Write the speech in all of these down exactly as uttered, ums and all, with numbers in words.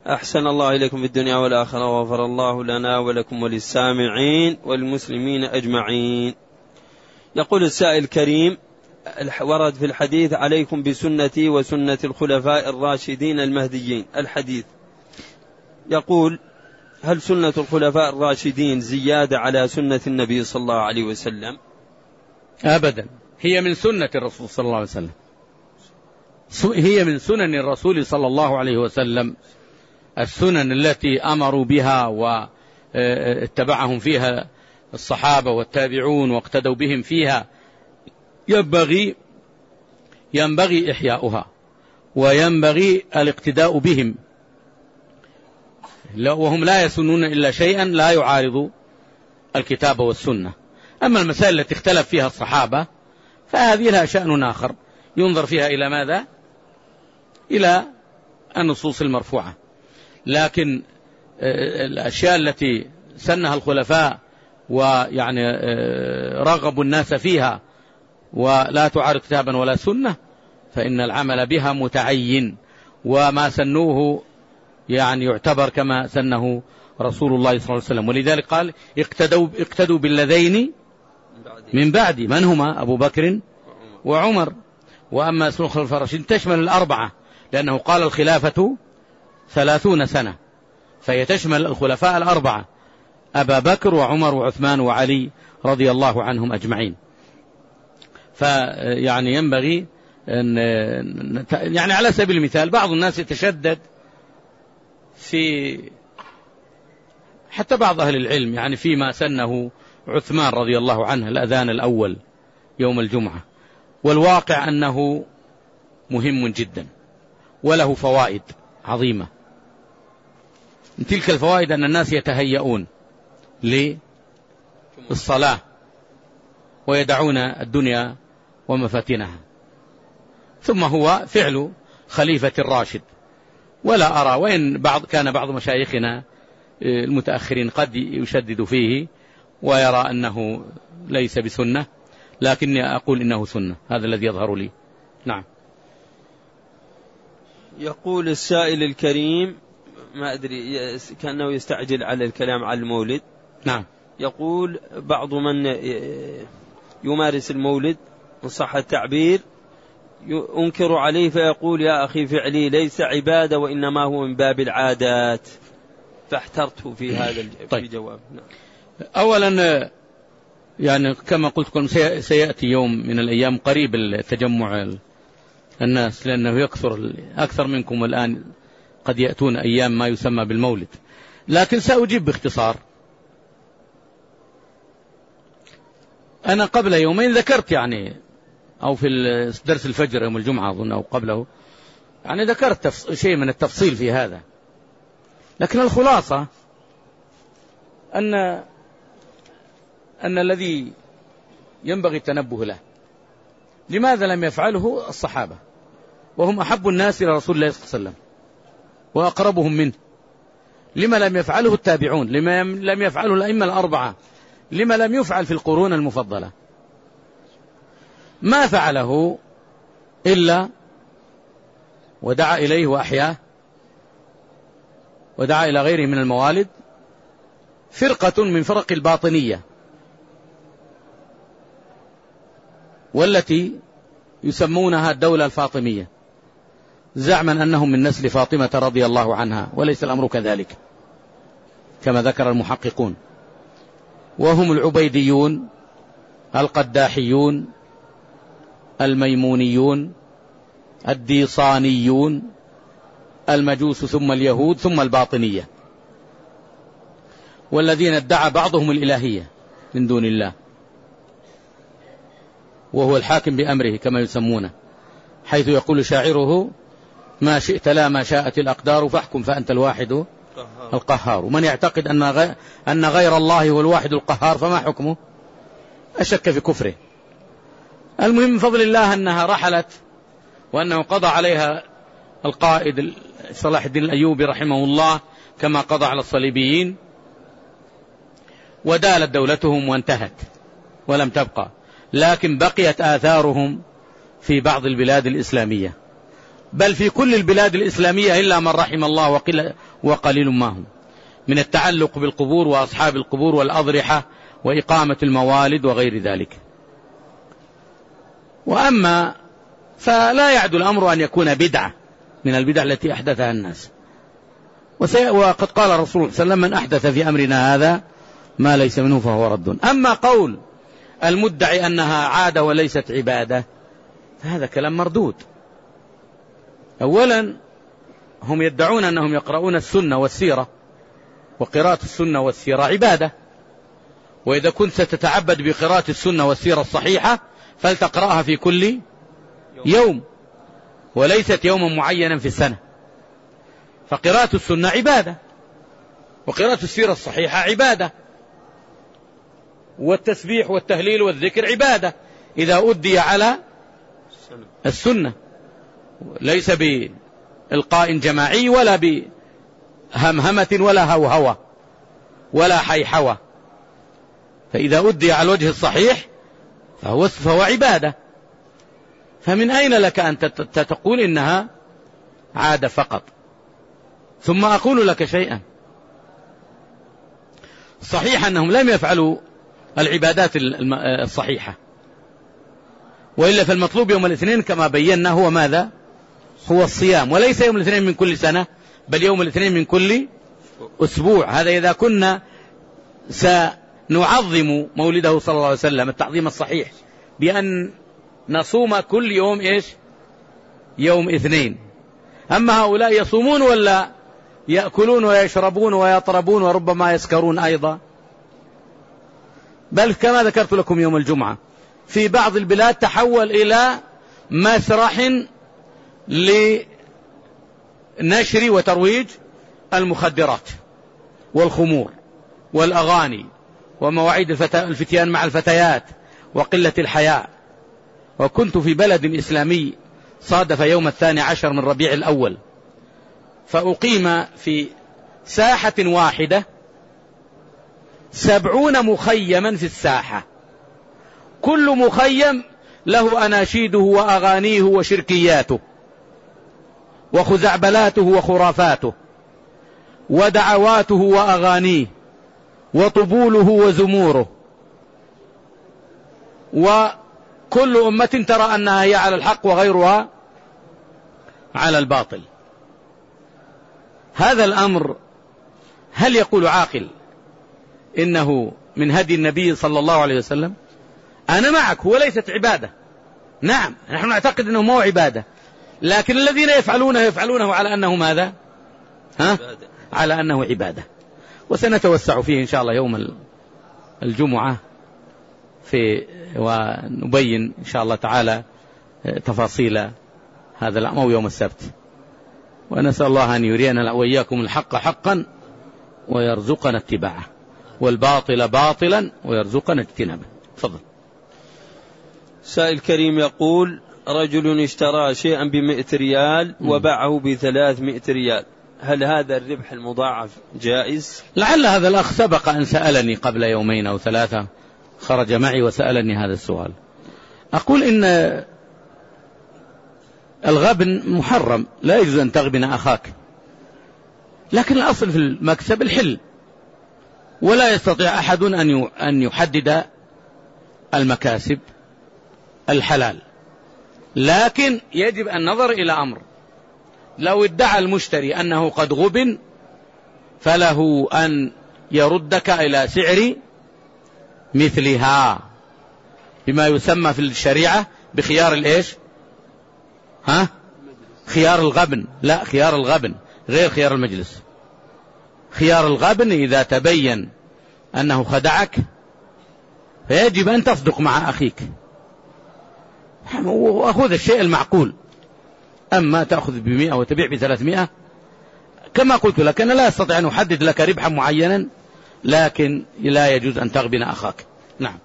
أحسن الله إليكم في الدنيا والآخرة، وغفر الله لنا ولكم وللسامعين والمسلمين أجمعين. يقول السائل الكريم: ورد في الحديث: عليكم بسنتي وسنة الخلفاء الراشدين المهديين. الحديث يقول: هل سنة الخلفاء الراشدين زيادة على سنة النبي صلى الله عليه وسلم؟ أبدا، هي من سنة الرسول صلى الله عليه وسلم، هي من سنن الرسول صلى الله عليه وسلم، السنن التي أمروا بها واتبعهم فيها الصحابة والتابعون واقتدوا بهم فيها، ينبغي ينبغي إحياؤها وينبغي الاقتداء بهم، وهم لا يسنون إلا شيئا لا يعارض الكتاب والسنة. أما المسائل التي اختلف فيها الصحابة فهذه لها شأن آخر، ينظر فيها إلى ماذا؟ إلى النصوص المرفوعة. لكن الأشياء التي سنها الخلفاء ويعني رغبوا الناس فيها ولا تعارض كتابا ولا سنة، فإن العمل بها متعين، وما سنوه يعني يعتبر كما سنه رسول الله صلى الله عليه وسلم. ولذلك قال: اقتدوا, اقتدوا بالذين من بعد، من هما؟ أبو بكر وعمر. وأما سنة الخلفاء الراشدين تشمل الأربعة، لأنه قال الخلافة ثلاثون سنة، فهي تشمل الخلفاء الأربعة: أبا بكر وعمر وعثمان وعلي رضي الله عنهم أجمعين. فيعني ينبغي أن يعني على سبيل المثال بعض الناس يتشدد في حتى بعض أهل العلم يعني فيما سنه عثمان رضي الله عنه، الأذان الأول يوم الجمعة، والواقع أنه مهم جدا وله فوائد عظيمة. من تلك الفوائد أن الناس يتهيئون للصلاة ويدعون الدنيا ومفاتنها، ثم هو فعل خليفة الراشد. ولا أرى، وإن بعض كان بعض مشايخنا المتأخرين قد يشدد فيه ويرى أنه ليس بسنة، لكني أقول إنه سنة، هذا الذي يظهر لي. نعم. يقول السائل الكريم، ما أدري كأنه يستعجل على الكلام على المولد. نعم. يقول: بعض من يمارس المولد إن صح التعبير أنكر عليه فيقول: يا أخي فعلي ليس عبادة وإنما هو من باب العادات، فاحترت في هذا طيب. الجواب. نعم. أولا يعني كما قلت لكم سيأتي يوم من الأيام قريب التجمع الناس، لأنه يكثر أكثر منكم الآن، قد يأتون أيام ما يسمى بالمولد. لكن سأجيب باختصار. أنا قبل يومين ذكرت يعني، أو في درس الفجر يوم الجمعة أظن أو قبله، يعني ذكرت شيء من التفصيل في هذا. لكن الخلاصة أن أن الذي ينبغي التنبه له، لماذا لم يفعله الصحابة وهم أحب الناس إلى رسول الله صلى الله عليه وسلم وأقربهم منه؟ لما لم يفعله التابعون؟ لما لم يفعله الأئمة الأربعة؟ لما لم يفعل في القرون المفضلة؟ ما فعله إلا ودعا إليه وأحياه ودعا إلى غيره من الموالد فرقة من فرق الباطنية، والتي يسمونها الدولة الفاطمية، زعما أنهم من نسل فاطمة رضي الله عنها، وليس الأمر كذلك كما ذكر المحققون. وهم العبيديون، القداحيون، الميمونيون، الديصانيون، المجوس، ثم اليهود، ثم الباطنية، والذين ادعى بعضهم الإلهية من دون الله، وهو الحاكم بأمره كما يسمونه، حيث يقول شاعره: ما شئت لا ما شاءت الأقدار فاحكم فأنت الواحد القهار. ومن يعتقد أن غير الله هو الواحد القهار فما حكمه؟ أشك في كفره. المهم من فضل الله أنها رحلت، وأنه قضى عليها القائد صلاح الدين الأيوبي رحمه الله كما قضى على الصليبيين، ودالت دولتهم وانتهت ولم تبقى، لكن بقيت آثارهم في بعض البلاد الإسلامية، بل في كل البلاد الإسلامية إلا من رحم الله وقليل ما هم، من التعلق بالقبور وأصحاب القبور والأضرحة وإقامة الموالد وغير ذلك. وأما فلا يعد الأمر أن يكون بدعة من البدع التي أحدثها الناس. وقد قال الرسول صلى الله عليه وسلم: من أحدث في أمرنا هذا ما ليس منه فهو رد. أما قول المدعي أنها عادة وليست عبادة فهذا كلام مردود. أولا هم يدعون أنهم يقرؤون السنة والسيرة، وقراءة السنة والسيرة عبادة، وإذا كنت ستتعبد بقراءة السنة والسيرة الصحيحة فلتقرأها في كل يوم وليست يوما معينا في السنة، فقراءة السنة عبادة، وقراءة السيرة الصحيحة عبادة، والتسبيح والتهليل والذكر عبادة إذا أدي على السنة، ليس بإلقاء جماعي ولا بهمهمة ولا هوهوة ولا حيحوة، فإذا أدي على الوجه الصحيح فهو, فهو عبادة. فمن أين لك أن تقول إنها عادة فقط؟ ثم أقول لك شيئا، صحيح أنهم لم يفعلوا العبادات الصحيحة، وإلا فالمطلوب يوم الاثنين كما بينا هو ماذا؟ هو الصيام، وليس يوم الاثنين من كل سنة بل يوم الاثنين من كل أسبوع. هذا إذا كنا سنعظم مولده صلى الله عليه وسلم التعظيم الصحيح بأن نصوم كل يوم إيش؟ يوم اثنين. أما هؤلاء يصومون ولا يأكلون ويشربون ويطربون وربما يسكرون أيضا؟ بل كما ذكرت لكم يوم الجمعة في بعض البلاد تحول إلى مسرح لنشر وترويج المخدرات والخمور والأغاني ومواعيد الفتيان مع الفتيات وقلة الحياء. وكنت في بلد إسلامي صادف يوم الثاني عشر من ربيع الأول، فأقيم في ساحة واحدة سبعون مخيما في الساحة، كل مخيم له أناشيده وأغانيه وشركياته وخزعبلاته وخرافاته ودعواته وأغانيه وطبوله وزموره، وكل أمة ترى أنها هي على الحق وغيرها على الباطل. هذا الأمر هل يقول عاقل إنه من هدي النبي صلى الله عليه وسلم؟ أنا معك، وليست عبادة، نعم نحن نعتقد أنه مو عبادة، لكن الذين يفعلونه يفعلونه على أنه ماذا؟ ها؟ على أنه عبادة. وسنتوسع فيه إن شاء الله يوم الجمعة في ونبين إن شاء الله تعالى تفاصيل هذا الأمر، أو يوم السبت. ونسأل الله أن يرينا وإياكم الحق حقا ويرزقنا اتباعه، والباطل باطلا ويرزقنا اجتنابه. تفضل. سائل كريم يقول: رجل اشترى شيئا بمئة ريال وباعه بثلاثمائة ريال، هل هذا الربح المضاعف جائز؟ لعل هذا الأخ سبق أن سألني قبل يومين أو ثلاثة، خرج معي وسألني هذا السؤال. أقول إن الغبن محرم، لا يجوز أن تغبن أخاك، لكن الأصل في المكسب الحل، ولا يستطيع أحد أن يحدد المكاسب الحلال، لكن يجب النظر إلى أمر: لو ادعى المشتري أنه قد غبن فله أن يردك إلى سعر مثلها، بما يسمى في الشريعة بخيار الإيش؟ ها؟ خيار الغبن، لا خيار الغبن غير خيار المجلس. خيار الغبن إذا تبين أنه خدعك فيجب أن تصدق مع أخيك وأخذ الشيء المعقول. أما تأخذ بمئة وتبيع بثلاثمائة، كما قلت لك أنا لا أستطيع أن أحدد لك ربحا معينا، لكن لا يجوز أن تغبن أخاك. نعم.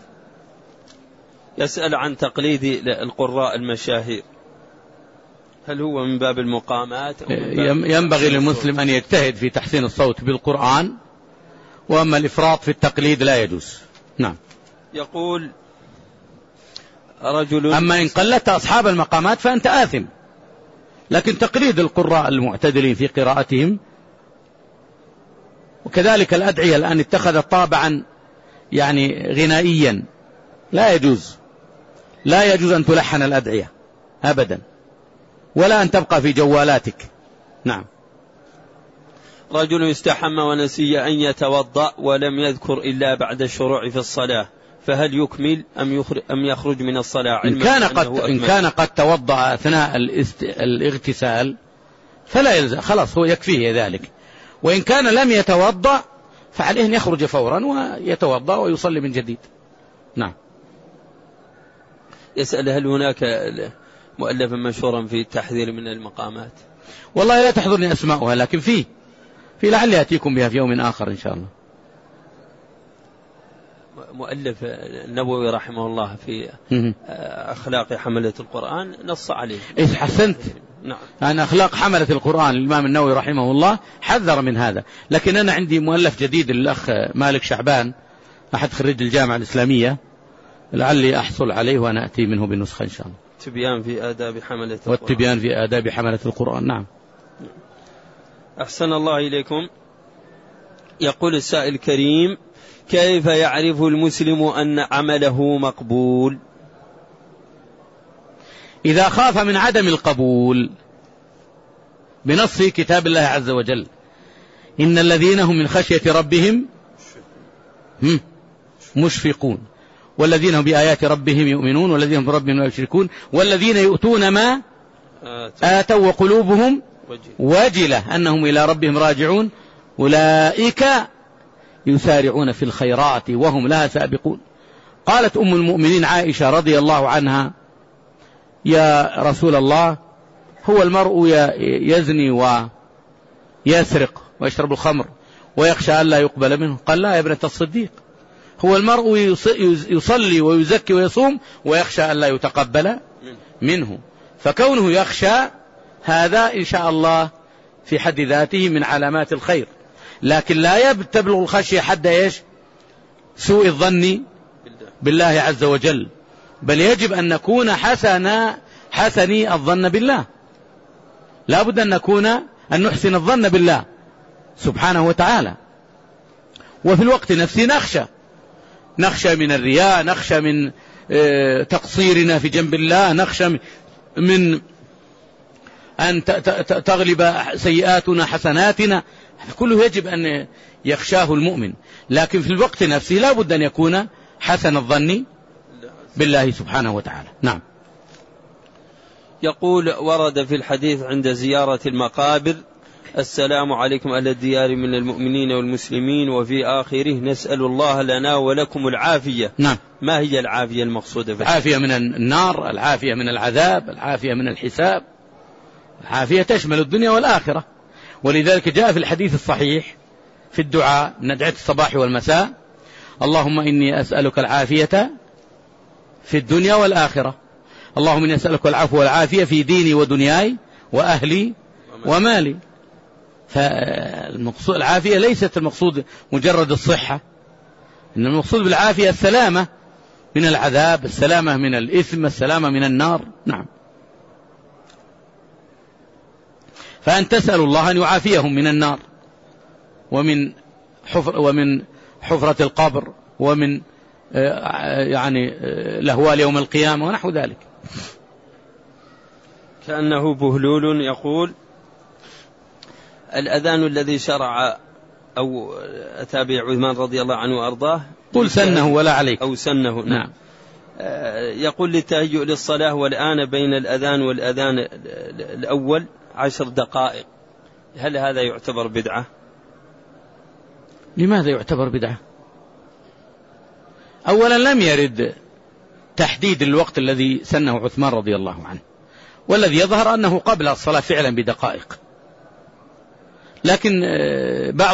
يسأل عن تقليد القراء المشاهير، هل هو من باب المقامات أو من باب ينبغي للمسلم أن يجتهد في تحسين الصوت بالقرآن، وأما الإفراط في التقليد لا يجوز. نعم. يقول رجل: أما إن قلدت أصحاب المقامات فأنت آثم، لكن تقليد القراء المعتدلين في قراءتهم. وكذلك الأدعية الآن اتخذت طابعا يعني غنائيا، لا يجوز لا يجوز أن تلحن الأدعية أبدا، ولا أن تبقى في جوالاتك. نعم. رجل استحم ونسي أن يتوضأ ولم يذكر إلا بعد الشروع في الصلاة، فهل يكمل أم يخرج, أم يخرج من الصلاة؟ إن كان قد, إن كان قد توضأ أثناء الاغتسال فلا يلزم، خلاص هو يكفيه ذلك. وإن كان لم يتوضأ فعليه أن يخرج فورا ويتوضأ ويصلي من جديد. نعم. يسأل هل هناك مؤلفا مشهورا في التحذير من المقامات؟ والله لا تحضرني أسماؤها، لكن فيه في لعل يأتيكم بها في يوم آخر إن شاء الله. مؤلف النووي رحمه الله في أخلاق حملة القرآن نص عليه. إيه حسنت. نعم. أنا أخلاق حملة القرآن الإمام النووي رحمه الله حذر من هذا، لكن أنا عندي مؤلف جديد للأخ مالك شعبان أحد خريج الجامعة الإسلامية، لعلي أحصل عليه وأنا أتي منه بنسخة إن شاء الله. تبيان في آداب حملة القرآن. والتبيان في آداب حملة القرآن. نعم. أحسن الله إليكم. يقول السائل الكريم: كيف يعرف المسلم أن عمله مقبول؟ إذا خاف من عدم القبول بنص كتاب الله عز وجل: إن الذين هم من خشية ربهم مشفقون والذين هم بآيات ربهم يؤمنون والذين هم بربهم لا يشركون والذين يؤتون ما آتوا وقلوبهم وجلة أنهم إلى ربهم راجعون أولئك يسارعون في الخيرات وهم لها سابقون. قالت أم المؤمنين عائشة رضي الله عنها: يا رسول الله، هو المرء يزني ويسرق ويشرب الخمر ويخشى أن لا يقبل منه؟ قال: لا يا ابنة الصديق، هو المرء يصلي ويزكي ويصوم ويخشى أن لا يتقبل منه. فكونه يخشى هذا إن شاء الله في حد ذاته من علامات الخير، لكن لا تبلغ الخشية حد إيش؟ سوء الظن بالله عز وجل، بل يجب أن نكون حسن حسني الظن بالله. لا بد أن نكون أن نحسن الظن بالله سبحانه وتعالى. وفي الوقت نفسه نخشى نخشى من الرياء، نخشى من تقصيرنا في جنب الله، نخشى من أن تغلب سيئاتنا حسناتنا. كله يجب أن يخشاه المؤمن، لكن في الوقت نفسه لا بد أن يكون حسن الظن بالله سبحانه وتعالى. نعم. يقول: ورد في الحديث عند زيارة المقابر: السلام عليكم أهل الديار من المؤمنين والمسلمين، وفي آخره: نسأل الله لنا ولكم العافية. نعم. ما هي العافية المقصودة؟ العافية من النار، العافية من العذاب، العافية من الحساب، العافية تشمل الدنيا والآخرة. ولذلك جاء في الحديث الصحيح في الدعاء من أدعية الصباح والمساء: اللهم إني أسألك العافية في الدنيا والآخرة، اللهم إني أسألك العفو والعافية في ديني ودنياي وأهلي ومالي. فالمقصود العافية ليست المقصود مجرد الصحة، إن المقصود بالعافية السلامة من العذاب، السلامة من الإثم، السلامة من النار. نعم. فأن تسأل الله أن يعافيهم من النار ومن حفر ومن حفرة القبر ومن يعني لهوال يوم القيامة ونحو ذلك. كأنه بهلول يقول: الأذان الذي شرع أو أتابع عثمان رضي الله عنه وأرضاه، قل سنه ولا عليك، أو سنه. نعم. يقول: للتهيؤ للصلاة والآن بين الأذان والأذان الأول عشر دقائق، هل هذا يعتبر بدعة؟ لماذا يعتبر بدعة؟ أولا لم يرد تحديد الوقت الذي سنه عثمان رضي الله عنه، والذي يظهر أنه قبل الصلاة فعلا بدقائق، لكن بعض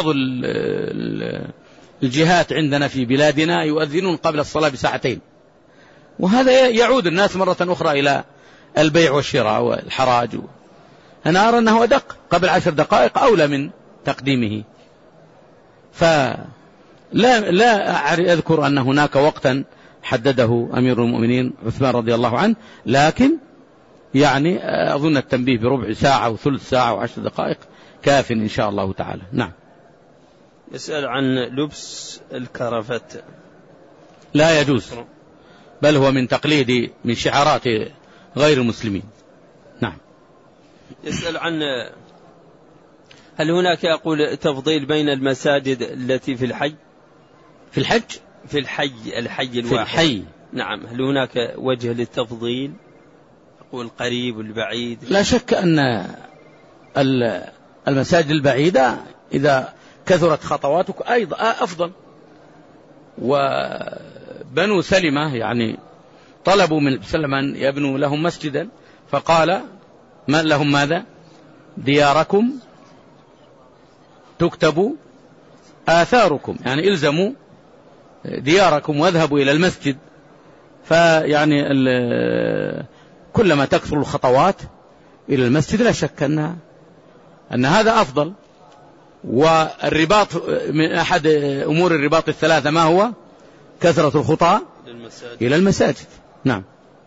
الجهات عندنا في بلادنا يؤذنون قبل الصلاة بساعتين، وهذا يعود الناس مرة أخرى إلى البيع والشراء والحراج. أنا أرى أنه أدق، قبل عشر دقائق أولى من تقديمه. فلا لا أذكر أن هناك وقتا حدده أمير المؤمنين عثمان رضي الله عنه، لكن يعني أظن التنبيه بربع ساعة وثلث ساعة وعشر دقائق كاف إن شاء الله تعالى. نعم. يسأل عن لبس الكرافت. لا يجوز، بل هو من تقليد من شعارات غير المسلمين. نعم. يسأل عن هل هناك يقول تفضيل بين المساجد التي في الحي؟ في الحج؟ في الحي الحي الواحد. في الحي. نعم. هل هناك وجه للتفضيل؟ يقول قريب والبعيد. لا شك أن المساجد البعيدة إذا كثرت خطواتك أيضا أفضل. وبنو سلمة يعني طلبوا من سلمة أن يبنوا لهم مسجدا، فقال ما لهم ماذا؟ دياركم تكتب آثاركم، يعني إلزموا دياركم واذهبوا إلى المسجد. فيعني كلما تكثر الخطوات إلى المسجد لا شك أن أن هذا أفضل. والرباط من أحد أمور الرباط الثلاثة ما هو؟ كثرة الخطى إلى المساجد. نعم.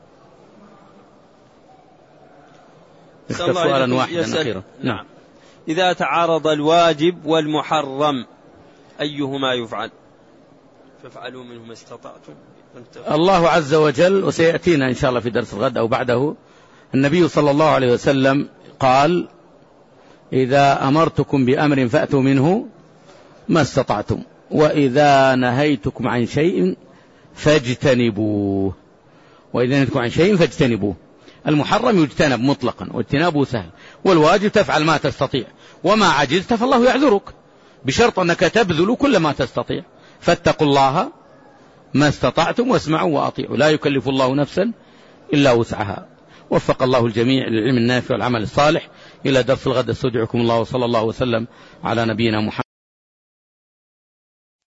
سؤالا واحدا أخيرا. نعم. إذا تعارض الواجب والمحرم أيهما يفعل؟ فافعلوا منه ما استطعتم. الله عز وجل، وسيأتينا إن شاء الله في درس الغد أو بعده، النبي صلى الله عليه وسلم قال إذا أمرتكم بأمر فأتوا منه ما استطعتم، وإذا نهيتكم عن شيء فاجتنبوه وإذا نهيتكم عن شيء فاجتنبوه. المحرم يجتنب مطلقا واجتنابه سهل، والواجب تفعل ما تستطيع، وما عجزت فالله يعذرك، بشرط أنك تبذل كل ما تستطيع. فاتقوا الله ما استطعتم واسمعوا وأطيعوا، لا يكلف الله نفسا إلا وسعها. وفق الله الجميع للعلم النافع والعمل الصالح. إلى درس الغد استودعكم الله، وصلى الله وسلم على نبينا محمد.